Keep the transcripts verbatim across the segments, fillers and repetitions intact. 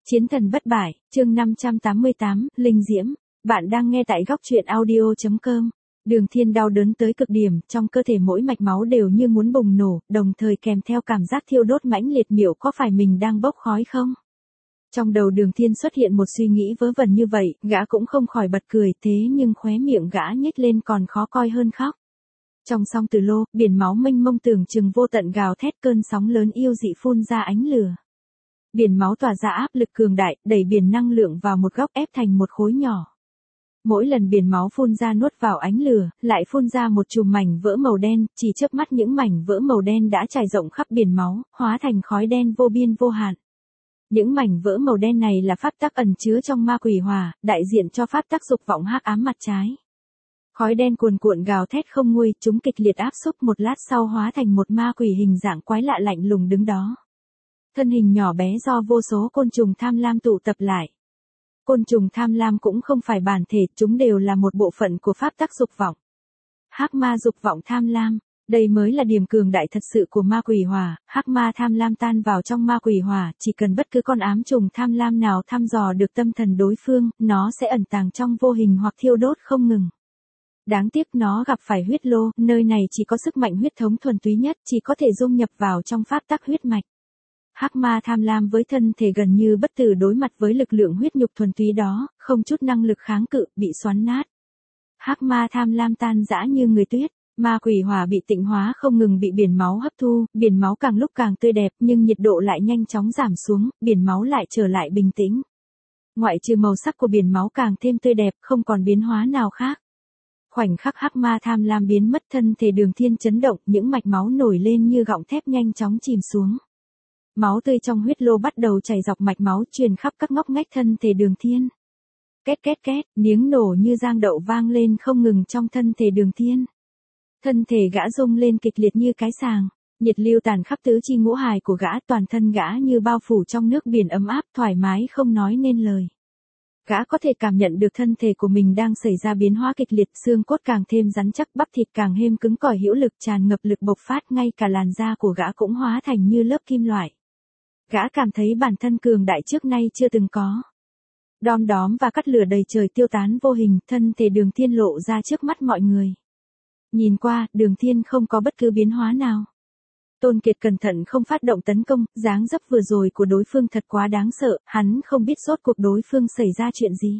Chiến thần bất bại, chương năm trăm tám mươi tám, Linh Diễm. Bạn đang nghe tại góc truyện audio chấm com. Đường Thiên đau đớn tới cực điểm, trong cơ thể mỗi mạch máu đều như muốn bùng nổ, đồng thời kèm theo cảm giác thiêu đốt mãnh liệt, miệng có phải mình đang bốc khói không? Trong đầu Đường Thiên xuất hiện một suy nghĩ vớ vẩn như vậy, gã cũng không khỏi bật cười, thế nhưng khóe miệng gã nhếch lên còn khó coi hơn khóc. Trong song từ lô, biển máu mênh mông tưởng chừng vô tận gào thét, cơn sóng lớn yêu dị phun ra ánh lửa. Biển máu tỏa ra áp lực cường đại, đẩy biển năng lượng vào một góc, ép thành một khối nhỏ. Mỗi lần biển máu phun ra nuốt vào ánh lửa, lại phun ra một chùm mảnh vỡ màu đen, chỉ chớp mắt những mảnh vỡ màu đen đã trải rộng khắp biển máu, hóa thành khói đen vô biên vô hạn. Những mảnh vỡ màu đen này là pháp tắc ẩn chứa trong ma quỷ hỏa, đại diện cho pháp tắc dục vọng hắc ám mặt trái. Khói đen cuồn cuộn gào thét không nguôi, chúng kịch liệt áp xúc, một lát sau hóa thành một ma quỷ hình dạng quái lạ lạnh lùng đứng đó. Thân hình nhỏ bé do vô số côn trùng tham lam tụ tập lại. Côn trùng tham lam cũng không phải bản thể, chúng đều là một bộ phận của pháp tắc dục vọng. Hắc ma dục vọng tham lam, đây mới là điểm cường đại thật sự của ma quỷ hỏa. Hắc ma tham lam tan vào trong ma quỷ hỏa, chỉ cần bất cứ con ám trùng tham lam nào thăm dò được tâm thần đối phương, nó sẽ ẩn tàng trong vô hình hoặc thiêu đốt không ngừng. Đáng tiếc nó gặp phải huyết lô, nơi này chỉ có sức mạnh huyết thống thuần túy nhất, chỉ có thể dung nhập vào trong pháp tắc huyết mạch. Hắc ma tham lam với thân thể gần như bất tử đối mặt với lực lượng huyết nhục thuần túy đó, không chút năng lực kháng cự, bị xoắn nát. Hắc ma tham lam tan rã như người tuyết, ma quỷ hỏa bị tịnh hóa không ngừng bị biển máu hấp thu, biển máu càng lúc càng tươi đẹp nhưng nhiệt độ lại nhanh chóng giảm xuống, biển máu lại trở lại bình tĩnh. Ngoại trừ màu sắc của biển máu càng thêm tươi đẹp, không còn biến hóa nào khác. Khoảnh khắc hắc ma tham lam biến mất, thân thể Đường Thiên chấn động, những mạch máu nổi lên như gọng thép nhanh chóng chìm xuống. Máu tươi trong huyết lô bắt đầu chảy dọc mạch máu truyền khắp các ngóc ngách thân thể Đường Thiên. Két két két, tiếng nổ như giang đậu vang lên không ngừng trong thân thể Đường Thiên. Thân thể gã rung lên kịch liệt như cái sàng, nhiệt lưu tàn khắp tứ chi ngũ hài của gã, toàn thân gã như bao phủ trong nước biển ấm áp thoải mái không nói nên lời. Gã có thể cảm nhận được thân thể của mình đang xảy ra biến hóa kịch liệt, xương cốt càng thêm rắn chắc, bắp thịt càng thêm cứng cỏi, hữu lực tràn ngập lực bộc phát, ngay cả làn da của gã cũng hóa thành như lớp kim loại. Gã cảm thấy bản thân cường đại trước nay chưa từng có. Đom đóm và cắt lửa đầy trời tiêu tán vô hình, thân thể Đường Thiên lộ ra trước mắt mọi người. Nhìn qua, Đường Thiên không có bất cứ biến hóa nào. Tôn Kiệt cẩn thận không phát động tấn công, dáng dấp vừa rồi của đối phương thật quá đáng sợ, hắn không biết rốt cuộc đối phương xảy ra chuyện gì.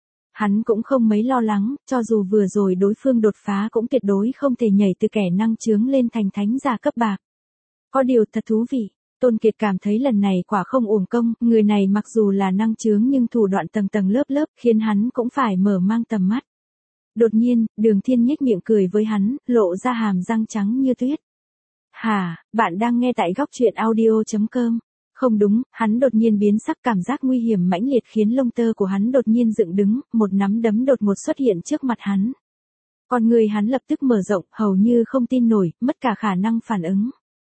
Hắn cũng không mấy lo lắng, cho dù vừa rồi đối phương đột phá cũng tuyệt đối không thể nhảy từ kẻ năng chướng lên thành thánh giả cấp bạc. Có điều thật thú vị, Tôn Kiệt cảm thấy lần này quả không uổng công, người này mặc dù là năng chướng nhưng thủ đoạn tầng tầng lớp lớp khiến hắn cũng phải mở mang tầm mắt. Đột nhiên, Đường Thiên nhếch miệng cười với hắn, lộ ra hàm răng trắng như tuyết. Hà, bạn đang nghe tại góc truyện audio chấm com. Không đúng, hắn đột nhiên biến sắc, cảm giác nguy hiểm mãnh liệt khiến lông tơ của hắn đột nhiên dựng đứng, một nắm đấm đột ngột xuất hiện trước mặt hắn. Con người hắn lập tức mở rộng, hầu như không tin nổi, mất cả khả năng phản ứng.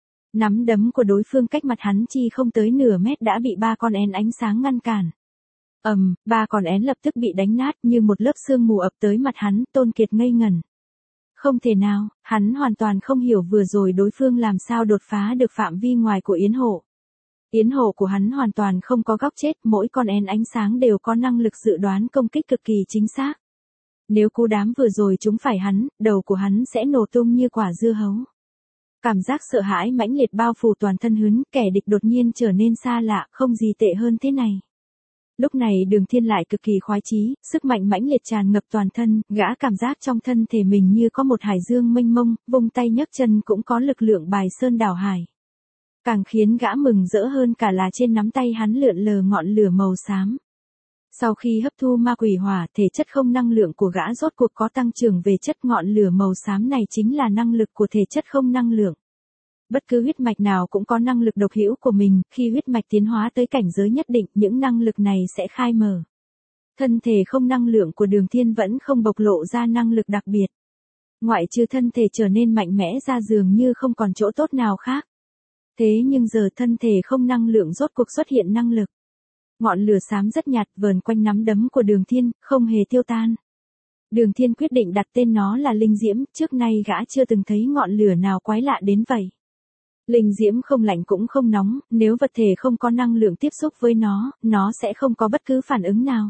Nắm đấm của đối phương cách mặt hắn chi không tới nửa mét đã bị ba con én ánh sáng ngăn cản. Ầm, um, ba con én lập tức bị đánh nát như một lớp sương mù ập tới mặt hắn, Tôn Kiệt ngây ngẩn. Không thể nào, hắn hoàn toàn không hiểu vừa rồi đối phương làm sao đột phá được phạm vi ngoài của yến hộ. Yến hộ của hắn hoàn toàn không có góc chết, mỗi con én ánh sáng đều có năng lực dự đoán công kích cực kỳ chính xác. Nếu cú đám vừa rồi trúng phải hắn, đầu của hắn sẽ nổ tung như quả dưa hấu. Cảm giác sợ hãi mãnh liệt bao phủ toàn thân hắn, kẻ địch đột nhiên trở nên xa lạ, không gì tệ hơn thế này. Lúc này Đường Thiên lại cực kỳ khoái chí, sức mạnh mãnh liệt tràn ngập toàn thân, gã cảm giác trong thân thể mình như có một hải dương mênh mông, vung tay nhấc chân cũng có lực lượng bài sơn đảo hải. Càng khiến gã mừng rỡ hơn cả là trên nắm tay hắn lượn lờ ngọn lửa màu xám. Sau khi hấp thu ma quỷ hỏa, thể chất không năng lượng của gã rốt cuộc có tăng trưởng về chất, ngọn lửa màu xám này chính là năng lực của thể chất không năng lượng. Bất cứ huyết mạch nào cũng có năng lực độc hữu của mình, khi huyết mạch tiến hóa tới cảnh giới nhất định, những năng lực này sẽ khai mở. Thân thể không năng lượng của Đường Thiên vẫn không bộc lộ ra năng lực đặc biệt. Ngoại trừ thân thể trở nên mạnh mẽ ra dường như không còn chỗ tốt nào khác. Thế nhưng giờ thân thể không năng lượng rốt cuộc xuất hiện năng lực. Ngọn lửa xám rất nhạt vờn quanh nắm đấm của Đường Thiên, không hề tiêu tan. Đường Thiên quyết định đặt tên nó là Linh Diễm, trước nay gã chưa từng thấy ngọn lửa nào quái lạ đến vậy. Linh diễm không lạnh cũng không nóng, nếu vật thể không có năng lượng tiếp xúc với nó, nó sẽ không có bất cứ phản ứng nào.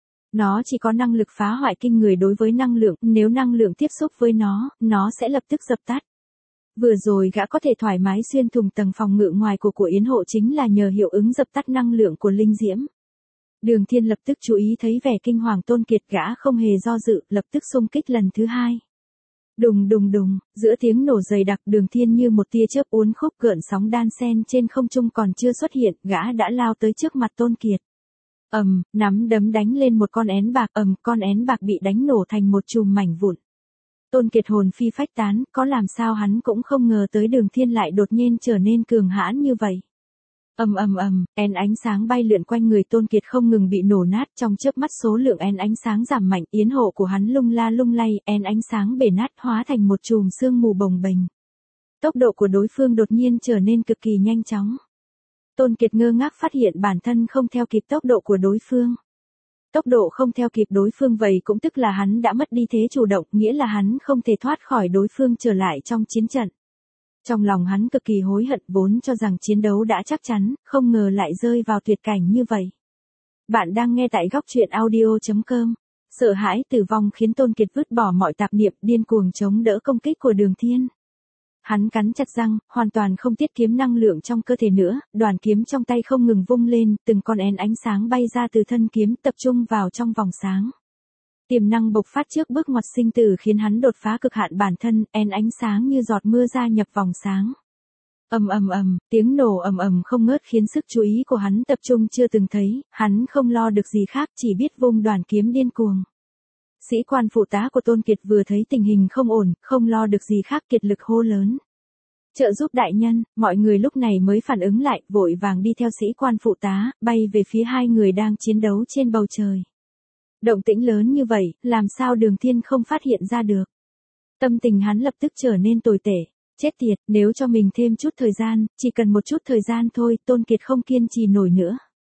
Nó chỉ có năng lực phá hoại kinh người đối với năng lượng, nếu năng lượng tiếp xúc với nó, nó sẽ lập tức dập tắt. Vừa rồi gã có thể thoải mái xuyên thủng tầng phòng ngự ngoài của của Yến Hộ chính là nhờ hiệu ứng dập tắt năng lượng của linh diễm. Đường Thiên lập tức chú ý thấy vẻ kinh hoàng Tôn Kiệt, gã không hề do dự, lập tức xung kích lần thứ hai. Đùng đùng đùng, giữa tiếng nổ dày đặc, Đường Thiên như một tia chớp uốn khúc gợn sóng đan sen trên không trung còn chưa xuất hiện, gã đã lao tới trước mặt Tôn Kiệt. Ầm, nắm đấm đánh lên một con én bạc, ầm, con én bạc bị đánh nổ thành một chùm mảnh vụn. Tôn Kiệt hồn phi phách tán, có làm sao hắn cũng không ngờ tới Đường Thiên lại đột nhiên trở nên cường hãn như vậy. Ầm ầm ầm, én ánh sáng bay lượn quanh người Tôn Kiệt không ngừng bị nổ nát, trong chớp mắt số lượng én ánh sáng giảm mạnh, yến hộ của hắn lung la lung lay, én ánh sáng bể nát hóa thành một chùm sương mù bồng bềnh. Tốc độ của đối phương đột nhiên trở nên cực kỳ nhanh chóng. Tôn Kiệt ngơ ngác phát hiện bản thân không theo kịp tốc độ của đối phương. Tốc độ không theo kịp đối phương vậy cũng tức là hắn đã mất đi thế chủ động, nghĩa là hắn không thể thoát khỏi đối phương trở lại trong chiến trận. Trong lòng hắn cực kỳ hối hận, vốn cho rằng chiến đấu đã chắc chắn, không ngờ lại rơi vào tuyệt cảnh như vậy. Bạn đang nghe tại góc truyện audio chấm com. Sợ hãi tử vong khiến Tôn Kiệt vứt bỏ mọi tạp niệm, điên cuồng chống đỡ công kích của Đường Thiên. Hắn cắn chặt răng, hoàn toàn không tiết kiệm năng lượng trong cơ thể nữa, đoàn kiếm trong tay không ngừng vung lên, từng con én ánh sáng bay ra từ thân kiếm tập trung vào trong vòng sáng. Tiềm năng bộc phát trước bước ngoặt sinh tử khiến hắn đột phá cực hạn bản thân, én ánh sáng như giọt mưa gia nhập vòng sáng. Ầm ầm ầm, tiếng nổ ầm ầm không ngớt khiến sức chú ý của hắn tập trung chưa từng thấy, hắn không lo được gì khác, chỉ biết vung đoàn kiếm điên cuồng. Sĩ quan phụ tá của Tôn Kiệt vừa thấy tình hình không ổn, không lo được gì khác kiệt lực hô lớn. Trợ giúp đại nhân, mọi người lúc này mới phản ứng lại, vội vàng đi theo sĩ quan phụ tá, bay về phía hai người đang chiến đấu trên bầu trời. Động tĩnh lớn như vậy, làm sao Đường Thiên không phát hiện ra được. Tâm tình hắn lập tức trở nên tồi tệ. Chết tiệt, nếu cho mình thêm chút thời gian, chỉ cần một chút thời gian thôi, Tôn Kiệt không kiên trì nổi nữa.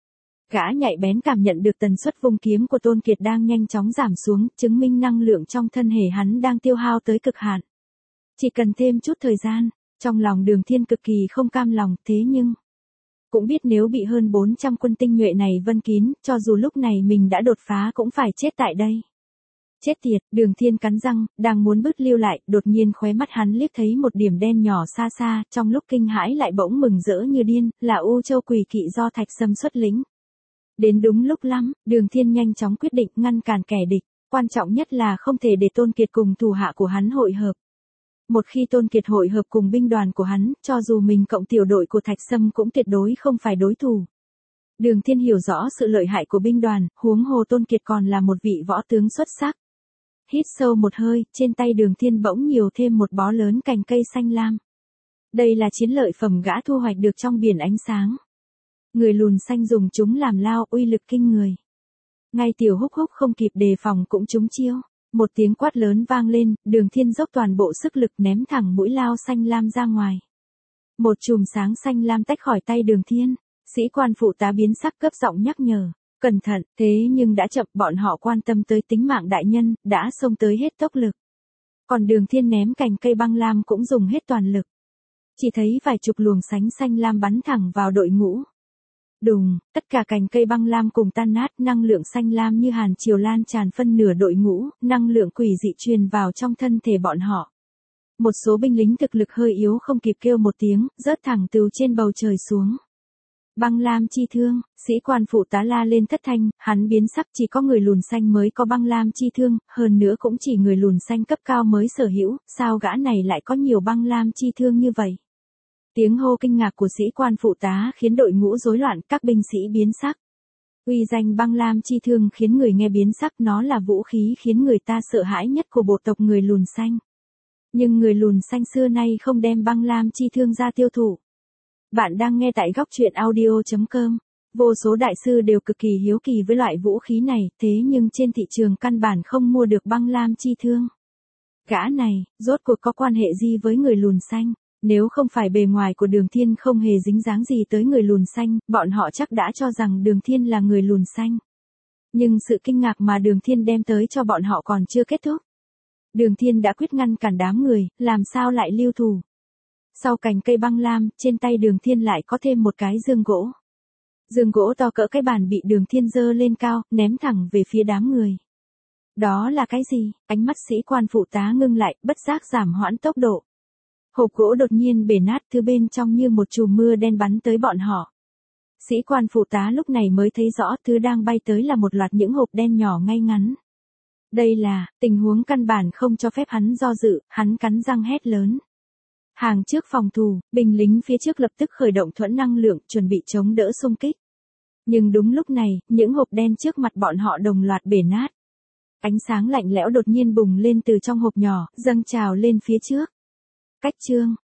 Gã nhạy bén cảm nhận được tần suất vung kiếm của Tôn Kiệt đang nhanh chóng giảm xuống, chứng minh năng lượng trong thân thể hắn đang tiêu hao tới cực hạn. Chỉ cần thêm chút thời gian, trong lòng Đường Thiên cực kỳ không cam lòng, thế nhưng cũng biết nếu bị hơn bốn trăm quân tinh nhuệ này vây kín, cho dù lúc này mình đã đột phá cũng phải chết tại đây. Chết tiệt, Đường Thiên cắn răng, đang muốn bứt lưu lại, đột nhiên khóe mắt hắn liếc thấy một điểm đen nhỏ xa xa, trong lúc kinh hãi lại bỗng mừng rỡ như điên, là U Châu Quỷ Kỵ do Thạch Sâm xuất lĩnh. Đến đúng lúc lắm, Đường Thiên nhanh chóng quyết định ngăn cản kẻ địch, quan trọng nhất là không thể để Tôn Kiệt cùng thủ hạ của hắn hội hợp. Một khi Tôn Kiệt hội hợp cùng binh đoàn của hắn, cho dù mình cộng tiểu đội của Thạch Sâm cũng tuyệt đối không phải đối thủ. Đường Thiên hiểu rõ sự lợi hại của binh đoàn, huống hồ Tôn Kiệt còn là một vị võ tướng xuất sắc. Hít sâu một hơi, trên tay Đường Thiên bỗng nhiều thêm một bó lớn cành cây xanh lam. Đây là chiến lợi phẩm gã thu hoạch được trong biển ánh sáng. Người lùn xanh dùng chúng làm lao, uy lực kinh người. Ngay Tiểu Húc Húc không kịp đề phòng cũng trúng chiêu. Một tiếng quát lớn vang lên, Đường Thiên dốc toàn bộ sức lực ném thẳng mũi lao xanh lam ra ngoài. Một chùm sáng xanh lam tách khỏi tay Đường Thiên, sĩ quan phụ tá biến sắc cấp giọng nhắc nhở. Cẩn thận, thế nhưng đã chậm, bọn họ quan tâm tới tính mạng đại nhân, đã xông tới hết tốc lực. Còn Đường Thiên ném cành cây băng lam cũng dùng hết toàn lực. Chỉ thấy vài chục luồng sánh xanh lam bắn thẳng vào đội ngũ. Đùng, tất cả cành cây băng lam cùng tan nát, năng lượng xanh lam như hàn triều lan tràn phân nửa đội ngũ, năng lượng quỷ dị truyền vào trong thân thể bọn họ. Một số binh lính thực lực hơi yếu không kịp kêu một tiếng, rớt thẳng từ trên bầu trời xuống. Băng lam chi thương, sĩ quan phụ tá la lên thất thanh, hắn biến sắc, chỉ có người lùn xanh mới có băng lam chi thương, hơn nữa cũng chỉ người lùn xanh cấp cao mới sở hữu, sao gã này lại có nhiều băng lam chi thương như vậy. Tiếng hô kinh ngạc của sĩ quan phụ tá khiến đội ngũ rối loạn, các binh sĩ biến sắc. Uy danh băng lam chi thương khiến người nghe biến sắc, nó là vũ khí khiến người ta sợ hãi nhất của bộ tộc người lùn xanh. Nhưng người lùn xanh xưa nay không đem băng lam chi thương ra tiêu thụ. Bạn đang nghe tại góc truyện audio chấm com. Vô số đại sư đều cực kỳ hiếu kỳ với loại vũ khí này, thế nhưng trên thị trường căn bản không mua được băng lam chi thương. Gã này, rốt cuộc có quan hệ gì với người lùn xanh? Nếu không phải bề ngoài của Đường Thiên không hề dính dáng gì tới người lùn xanh, bọn họ chắc đã cho rằng Đường Thiên là người lùn xanh. Nhưng sự kinh ngạc mà Đường Thiên đem tới cho bọn họ còn chưa kết thúc. Đường Thiên đã quyết ngăn cản đám người, làm sao lại lưu thủ. Sau cành cây băng lam, trên tay Đường Thiên lại có thêm một cái dương gỗ. Dương gỗ to cỡ cái bàn bị Đường Thiên giơ lên cao, ném thẳng về phía đám người. Đó là cái gì? Ánh mắt sĩ quan phụ tá ngưng lại, bất giác giảm hoãn tốc độ. Hộp gỗ đột nhiên bể nát, thứ bên trong như một chùm mưa đen bắn tới bọn họ. Sĩ quan phụ tá lúc này mới thấy rõ thứ đang bay tới là một loạt những hộp đen nhỏ ngay ngắn. Đây là, tình huống căn bản không cho phép hắn do dự, hắn cắn răng hét lớn. Hàng trước phòng thủ, binh lính phía trước lập tức khởi động thuẫn năng lượng, chuẩn bị chống đỡ xung kích. Nhưng đúng lúc này, những hộp đen trước mặt bọn họ đồng loạt bể nát. Ánh sáng lạnh lẽo đột nhiên bùng lên từ trong hộp nhỏ, dâng trào lên phía trước. Cách chương